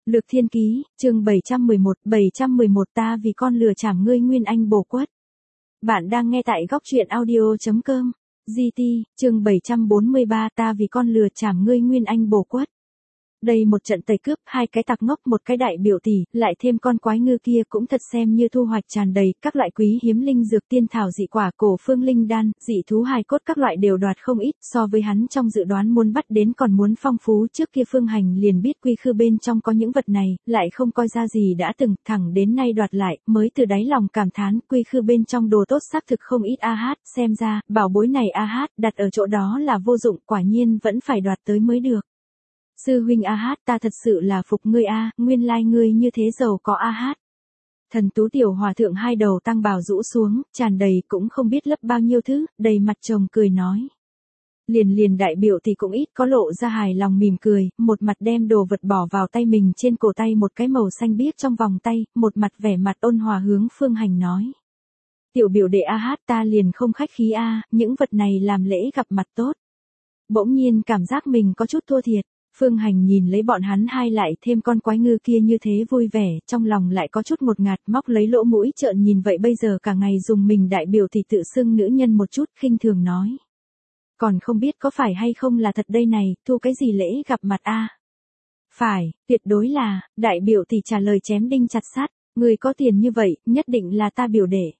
Lược Thiên Ký, chương 711 ta vì con lừa chảm ngươi Nguyên Anh bổ quất. Bạn đang nghe tại góc truyện audio.com. GT, chương 743 ta vì con lừa chảm ngươi Nguyên Anh bổ quất. Đây một trận tẩy cướp, hai cái tặc ngốc một cái đại biểu tỷ, lại thêm con quái ngư kia cũng thật xem như thu hoạch tràn đầy, các loại quý hiếm linh dược tiên thảo dị quả cổ phương linh đan, dị thú hài cốt các loại đều đoạt không ít, so với hắn trong dự đoán muốn bắt đến còn muốn phong phú. Trước kia Phương Hành liền biết quy khư bên trong có những vật này, lại không coi ra gì đã từng, thẳng đến nay đoạt lại, mới từ đáy lòng cảm thán, quy khư bên trong đồ tốt xác thực không ít xem ra, bảo bối này đặt ở chỗ đó là vô dụng, quả nhiên vẫn phải đoạt tới mới được. Sư huynh ta thật sự là phục ngươi nguyên lai ngươi như thế giàu có Thần Tú tiểu hòa thượng hai đầu tăng bào rũ xuống, tràn đầy cũng không biết lấp bao nhiêu thứ, đầy mặt chồng cười nói. Liền đại biểu thì cũng ít có lộ ra hài lòng mỉm cười, một mặt đem đồ vật bỏ vào tay mình trên cổ tay một cái màu xanh biếc trong vòng tay, một mặt vẻ mặt ôn hòa hướng Phương Hành nói. Tiểu biểu đệ ta liền không khách khí những vật này làm lễ gặp mặt tốt. Bỗng nhiên cảm giác mình có chút thua thiệt. Phương Hành nhìn lấy bọn hắn hai lại thêm con quái ngư kia như thế vui vẻ, trong lòng lại có chút ngột ngạt, móc lấy lỗ mũi trợn nhìn vậy bây giờ cả ngày dùng mình đại biểu thì tự xưng nữ nhân một chút, khinh thường nói. Còn không biết có phải hay không là thật đây này, thu cái gì lễ gặp mặt Phải, tuyệt đối là, đại biểu thì trả lời chém đinh chặt sắt, người có tiền như vậy, nhất định là ta biểu đệ.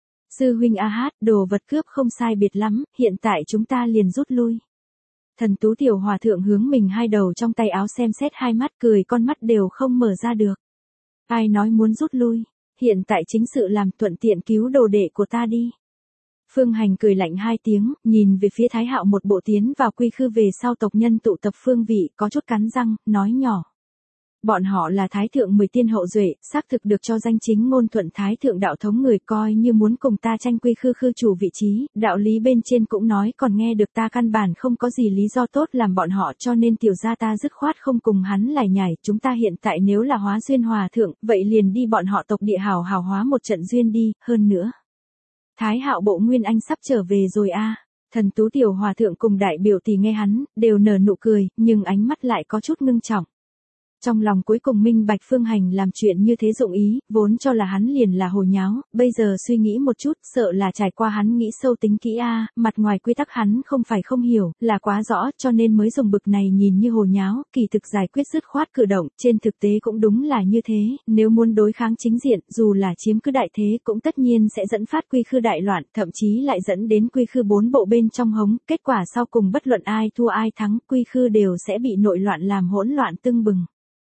Sư huynh đồ vật cướp không sai biệt lắm, hiện tại chúng ta liền rút lui. Thần Tú tiểu hòa thượng hướng mình hai đầu trong tay áo xem xét hai mắt cười con mắt đều không mở ra được. Ai nói muốn rút lui, hiện tại chính sự làm thuận tiện cứu đồ đệ của ta đi. Phương Hành cười lạnh hai tiếng, nhìn về phía Thái Hạo một bộ tiến vào quy khư về sau tộc nhân tụ tập phương vị, có chút cắn răng, nói nhỏ. Bọn họ là Thái Thượng 10 tiên hậu duệ, xác thực được cho danh chính ngôn thuận Thái Thượng đạo thống người coi như muốn cùng ta tranh quy khư khư chủ vị trí, đạo lý bên trên cũng nói còn nghe được ta căn bản không có gì lý do tốt làm bọn họ cho nên tiểu gia ta dứt khoát không cùng hắn lải nhải, chúng ta hiện tại nếu là hóa duyên hòa thượng, vậy liền đi bọn họ tộc địa hảo hóa một trận duyên đi, hơn nữa. Thái Hạo bộ Nguyên Anh sắp trở về rồi Thần Tú tiểu hòa thượng cùng đại biểu tỷ nghe hắn, đều nở nụ cười, nhưng ánh mắt lại có chút ngưng trọng. Trong lòng cuối cùng minh bạch Phương Hành làm chuyện như thế dụng ý, vốn cho là hắn liền là hồ nháo, bây giờ suy nghĩ một chút, sợ là trải qua hắn nghĩ sâu tính kỹ mặt ngoài quy tắc hắn không phải không hiểu, là quá rõ cho nên mới dùng bực này nhìn như hồ nháo, kỳ thực giải quyết dứt khoát cử động, trên thực tế cũng đúng là như thế, nếu muốn đối kháng chính diện, dù là chiếm cứ đại thế cũng tất nhiên sẽ dẫn phát quy khư đại loạn, thậm chí lại dẫn đến quy khư 4 bộ bên trong hống, kết quả sau cùng bất luận ai thua ai thắng, quy khư đều sẽ bị nội loạn làm hỗn loạn tưng bừng.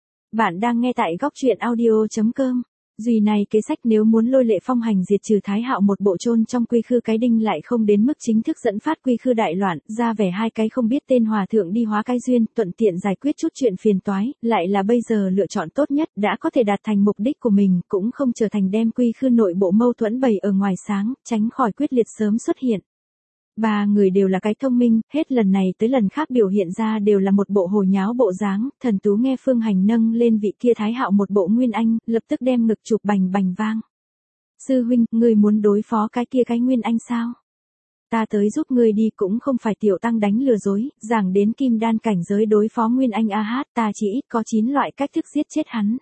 Bạn đang nghe tại góc truyện audio.com. Duy này kế sách nếu muốn lôi lệ phong hành diệt trừ Thái Hạo một bộ chôn trong quy khư cái đinh lại không đến mức chính thức dẫn phát quy khư đại loạn, ra vẻ hai cái không biết tên hòa thượng đi hóa cái duyên, thuận tiện giải quyết chút chuyện phiền toái, lại là bây giờ lựa chọn tốt nhất, đã có thể đạt thành mục đích của mình, cũng không trở thành đem quy khư nội bộ mâu thuẫn bày ở ngoài sáng, tránh khỏi quyết liệt sớm xuất hiện. Ba người đều là cái thông minh, hết lần này tới lần khác biểu hiện ra đều là một bộ hồ nháo bộ dáng, Thần Tú nghe Phương Hành nâng lên vị kia Thái Hạo một bộ Nguyên Anh, lập tức đem ngực chụp bành bành vang. Sư huynh, ngươi muốn đối phó cái kia cái Nguyên Anh sao? Ta tới giúp ngươi đi cũng không phải tiểu tăng đánh lừa dối, giảng đến kim đan cảnh giới đối phó Nguyên Anh ta chỉ ít có 9 loại cách thức giết chết hắn.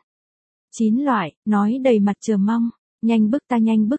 9 loại, nói đầy mặt chờ mong, nhanh bức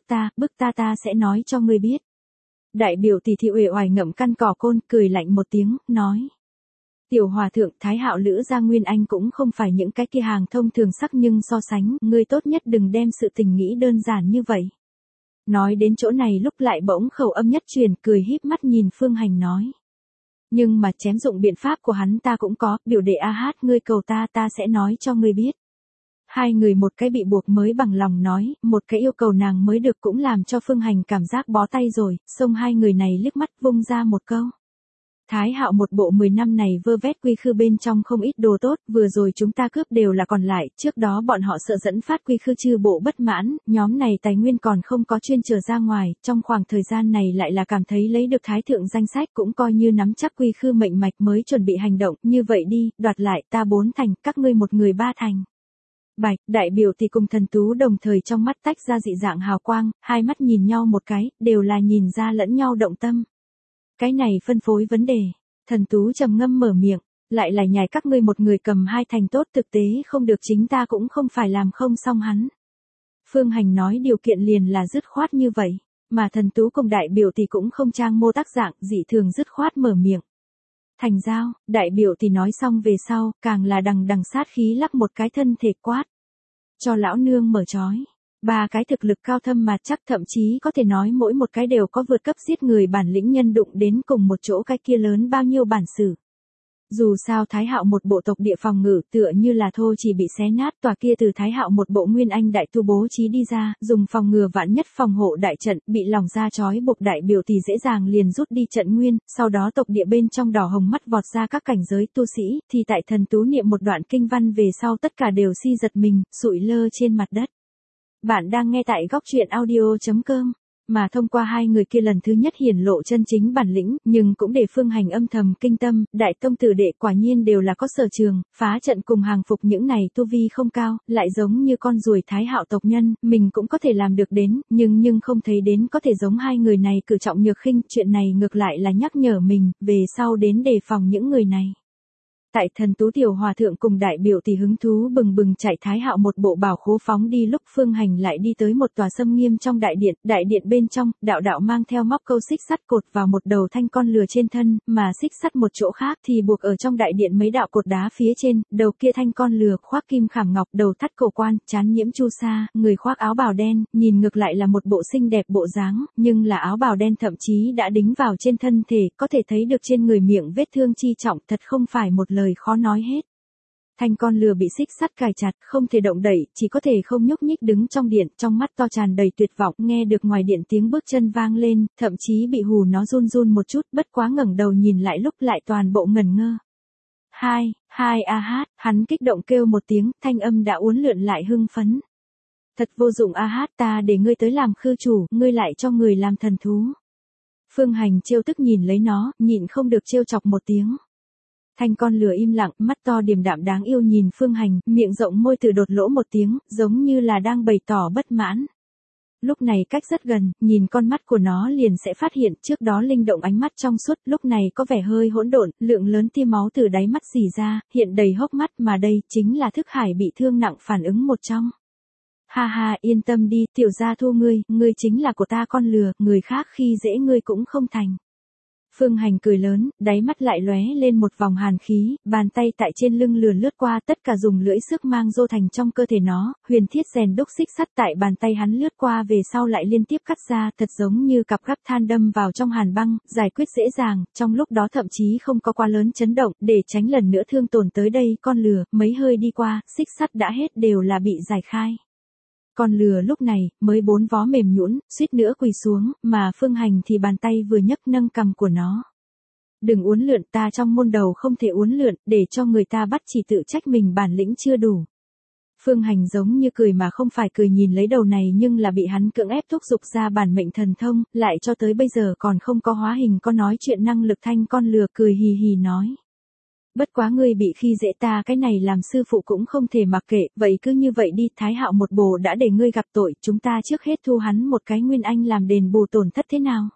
ta ta sẽ nói cho ngươi biết. Đại biểu tỷ thị uể oải ngậm căn cỏ côn, cười lạnh một tiếng, nói. Tiểu hòa thượng Thái Hạo lữ gia Nguyên Anh cũng không phải những cái kia hàng thông thường sắc nhưng so sánh, ngươi tốt nhất đừng đem sự tình nghĩ đơn giản như vậy. Nói đến chỗ này lúc lại bỗng khẩu âm nhất truyền, cười híp mắt nhìn Phương Hành nói. Nhưng mà chém dụng biện pháp của hắn ta cũng có, biểu đệ ngươi cầu ta sẽ nói cho ngươi biết. Hai người một cái bị buộc mới bằng lòng nói, một cái yêu cầu nàng mới được cũng làm cho Phương Hành cảm giác bó tay rồi, xông hai người này liếc mắt vung ra một câu. Thái Hạo một bộ 10 năm này vơ vét quy khư bên trong không ít đồ tốt, vừa rồi chúng ta cướp đều là còn lại, trước đó bọn họ sợ dẫn phát quy khư chư bộ bất mãn, nhóm này tài nguyên còn không có chuyên trở ra ngoài, trong khoảng thời gian này lại là cảm thấy lấy được Thái Thượng danh sách cũng coi như nắm chắc quy khư mệnh mạch mới chuẩn bị hành động, như vậy đi, đoạt lại ta 4 thành, các ngươi một người 3 thành. Bạch, đại biểu thì cùng Thần Tú đồng thời trong mắt tách ra dị dạng hào quang, hai mắt nhìn nhau một cái, đều là nhìn ra lẫn nhau động tâm. Cái này phân phối vấn đề, Thần Tú trầm ngâm mở miệng, Lại là nhảy các ngươi một người cầm hai thành tốt, thực tế không được chính ta cũng không phải làm không xong hắn. Phương Hành nói điều kiện liền là dứt khoát như vậy, mà thần tú cùng đại biểu thì cũng không trang mô tác dạng, dị thường dứt khoát mở miệng. Thành giao, đại biểu thì nói xong về sau, càng là đằng đằng sát khí lắp một cái thân thể quát. Cho lão nương mở trói. Ba cái thực lực cao thâm mà chắc thậm chí có thể nói mỗi một cái đều có vượt cấp giết người bản lĩnh nhân đụng đến cùng một chỗ, cái kia lớn bao nhiêu bản sự. Dù sao Thái Hạo một bộ tộc địa phòng ngự tựa như là thô chỉ bị xé nát, tòa kia từ Thái Hạo một bộ nguyên anh đại tu bố trí đi ra, dùng phòng ngừa vạn nhất phòng hộ đại trận, bị lòng ra trói buộc đại biểu thì dễ dàng liền rút đi trận nguyên, sau đó tộc địa bên trong đỏ hồng mắt vọt ra các cảnh giới tu sĩ, thì tại thần tú niệm một đoạn kinh văn về sau tất cả đều si giật mình, sụi lơ trên mặt đất. Bạn đang nghe tại góc truyện audio.com. Mà thông qua hai người kia lần thứ nhất hiển lộ chân chính bản lĩnh, nhưng cũng để Phương Hành âm thầm kinh tâm, đại tông tử đệ quả nhiên đều là có sở trường, phá trận cùng hàng phục những này tu vi không cao, lại giống như con ruồi Thái Hạo tộc nhân, mình cũng có thể làm được đến, nhưng không thấy đến có thể giống hai người này cử trọng nhược khinh, chuyện này ngược lại là nhắc nhở mình, về sau đến đề phòng những người này. Tại thần tú tiểu hòa thượng cùng đại biểu thì hứng thú bừng bừng chạy Thái Hạo một bộ bảo khố phóng đi, lúc Phương Hành lại đi tới một tòa sâm nghiêm trong đại điện bên trong, đạo đạo mang theo móc câu xích sắt cột vào một đầu thanh con lừa trên thân, mà xích sắt một chỗ khác thì buộc ở trong đại điện mấy đạo cột đá phía trên, đầu kia thanh con lừa khoác kim khảm ngọc, đầu thắt cổ quan, trán nhiễm chu sa, người khoác áo bào đen, nhìn ngược lại là một bộ xinh đẹp bộ dáng, nhưng là áo bào đen thậm chí đã đính vào trên thân thể, có thể thấy được trên người miệng vết thương chi trọng, thật không phải một lời khó nói hết. Thanh con lừa bị xích sắt cài chặt, không thể động đậy, chỉ có thể không nhúc nhích đứng trong điện, trong mắt to tràn đầy tuyệt vọng, nghe được ngoài điện tiếng bước chân vang lên, thậm chí bị hù nó run run một chút, bất quá ngẩng đầu nhìn lại lúc lại toàn bộ ngẩn ngơ. Hai a hát, hắn kích động kêu một tiếng, thanh âm đã uốn lượn lại hưng phấn. Thật vô dụng a hát, ta để ngươi tới làm khư chủ, ngươi lại cho người làm thần thú. Phương Hành trêu tức nhìn lấy nó, nhịn không được trêu chọc một tiếng. Thanh con lừa im lặng, mắt to điềm đạm đáng yêu nhìn Phương Hành, miệng rộng môi từ đột lỗ một tiếng, giống như là đang bày tỏ bất mãn. Lúc này cách rất gần, nhìn con mắt của nó liền sẽ phát hiện, trước đó linh động ánh mắt trong suốt, lúc này có vẻ hơi hỗn độn, lượng lớn tia máu từ đáy mắt rỉ ra, hiện đầy hốc mắt, mà đây chính là thức hải bị thương nặng phản ứng một trong. Ha ha, yên tâm đi, tiểu gia thu ngươi chính là của ta con lừa, người khác khi dễ ngươi cũng không thành. Phương Hành cười lớn, đáy mắt lại lóe lên một vòng hàn khí, bàn tay tại trên lưng lừa lướt qua, tất cả dùng lưỡi sức mang dô thành trong cơ thể nó, huyền thiết rèn đúc xích sắt tại bàn tay hắn lướt qua về sau lại liên tiếp cắt ra, thật giống như cặp gắp than đâm vào trong hàn băng, giải quyết dễ dàng, trong lúc đó thậm chí không có quá lớn chấn động, để tránh lần nữa thương tổn tới đây, con lừa, mấy hơi đi qua, xích sắt đã hết đều là bị giải khai. Con lừa lúc này, mới 4 vó mềm nhũn, suýt nữa quỳ xuống, mà Phương Hành thì bàn tay vừa nhấc nâng cằm của nó. Đừng uốn lượn, ta trong môn đầu không thể uốn lượn, để cho người ta bắt chỉ tự trách mình bản lĩnh chưa đủ. Phương Hành giống như cười mà không phải cười nhìn lấy đầu này, nhưng là bị hắn cưỡng ép thúc giục ra bản mệnh thần thông, lại cho tới bây giờ còn không có hóa hình, có nói chuyện năng lực. Thanh con lừa cười hì hì nói. Bất quá ngươi bị khi dễ, ta cái này làm sư phụ cũng không thể mặc kệ, vậy cứ như vậy đi, Thái Hạo một bồ đã để ngươi gặp tội, chúng ta trước hết thu hắn một cái nguyên anh làm đền bù tổn thất thế nào?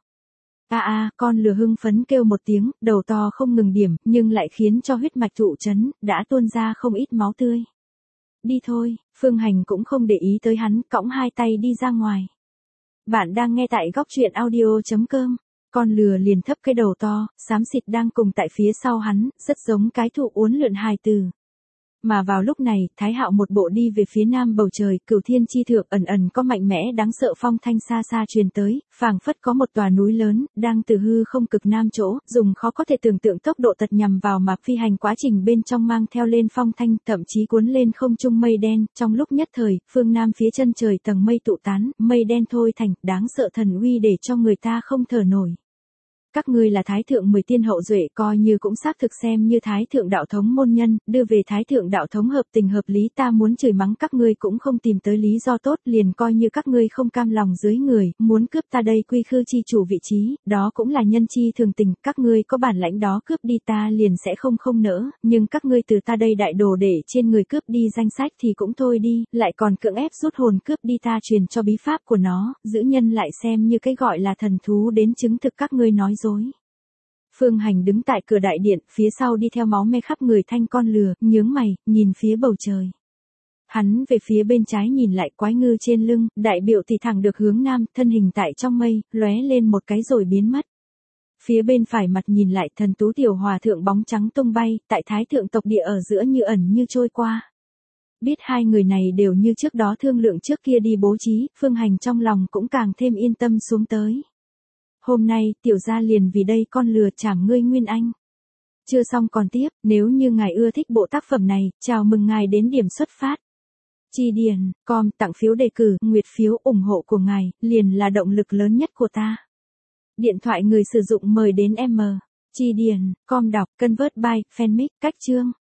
Con lừa hưng phấn kêu một tiếng, đầu to không ngừng điểm, nhưng lại khiến cho huyết mạch thụ chấn, đã tuôn ra không ít máu tươi. Đi thôi, Phương Hành cũng không để ý tới hắn, cõng hai tay đi ra ngoài. Bạn đang nghe tại góc truyện audio.com. Con lừa liền thấp cái đầu to, xám xịt đang cùng tại phía sau hắn, rất giống cái thụ uốn lượn hài từ. Mà vào lúc này, Thái Hạo một bộ đi về phía nam bầu trời, Cửu Thiên chi thượng ẩn ẩn có mạnh mẽ đáng sợ phong thanh xa xa truyền tới, phảng phất có một tòa núi lớn, đang từ hư không cực nam chỗ, dùng khó có thể tưởng tượng tốc độ tật nhằm vào mà phi hành, quá trình bên trong mang theo lên phong thanh, thậm chí cuốn lên không trung mây đen, trong lúc nhất thời, phương nam phía chân trời tầng mây tụ tán, mây đen thôi thành, đáng sợ thần uy để cho người ta không thở nổi. Các ngươi là Thái Thượng 10 tiên hậu duệ, coi như cũng xác thực xem như Thái Thượng đạo thống môn nhân, đưa về Thái Thượng đạo thống hợp tình hợp lý, ta muốn chửi mắng các ngươi cũng không tìm tới lý do tốt, liền coi như các ngươi không cam lòng dưới người, muốn cướp ta đây quy khư chi chủ vị trí, đó cũng là nhân chi thường tình, các ngươi có bản lãnh đó cướp đi ta liền sẽ không nỡ, nhưng các ngươi từ ta đây đại đồ để trên người cướp đi danh sách thì cũng thôi đi, lại còn cưỡng ép rút hồn cướp đi ta truyền cho bí pháp của nó, giữ nhân lại xem như cái gọi là thần thú đến chứng thực các ngươi nói dối. Phương Hành đứng tại cửa đại điện, phía sau đi theo máu me khắp người thanh con lừa, nhướng mày, nhìn phía bầu trời. Hắn về phía bên trái nhìn lại quái ngư trên lưng, đại biểu thì thẳng được hướng nam, thân hình tại trong mây, lóe lên một cái rồi biến mất. Phía bên phải mặt nhìn lại thần tú tiểu hòa thượng bóng trắng tung bay, tại thái thượng tộc địa ở giữa như ẩn như trôi qua. Biết hai người này đều như trước đó thương lượng trước kia đi bố trí, Phương Hành trong lòng cũng càng thêm yên tâm xuống tới. Hôm nay, tiểu gia liền vì đây con lừa chảm ngươi Nguyên Anh. Chưa xong còn tiếp, nếu như ngài ưa thích bộ tác phẩm này, chào mừng ngài đến điểm xuất phát. Chi điền, com tặng phiếu đề cử, nguyệt phiếu ủng hộ của ngài, liền là động lực lớn nhất của ta. Điện thoại người sử dụng mời đến M. Chi điền, com đọc, convert by, fanmic, cách chương.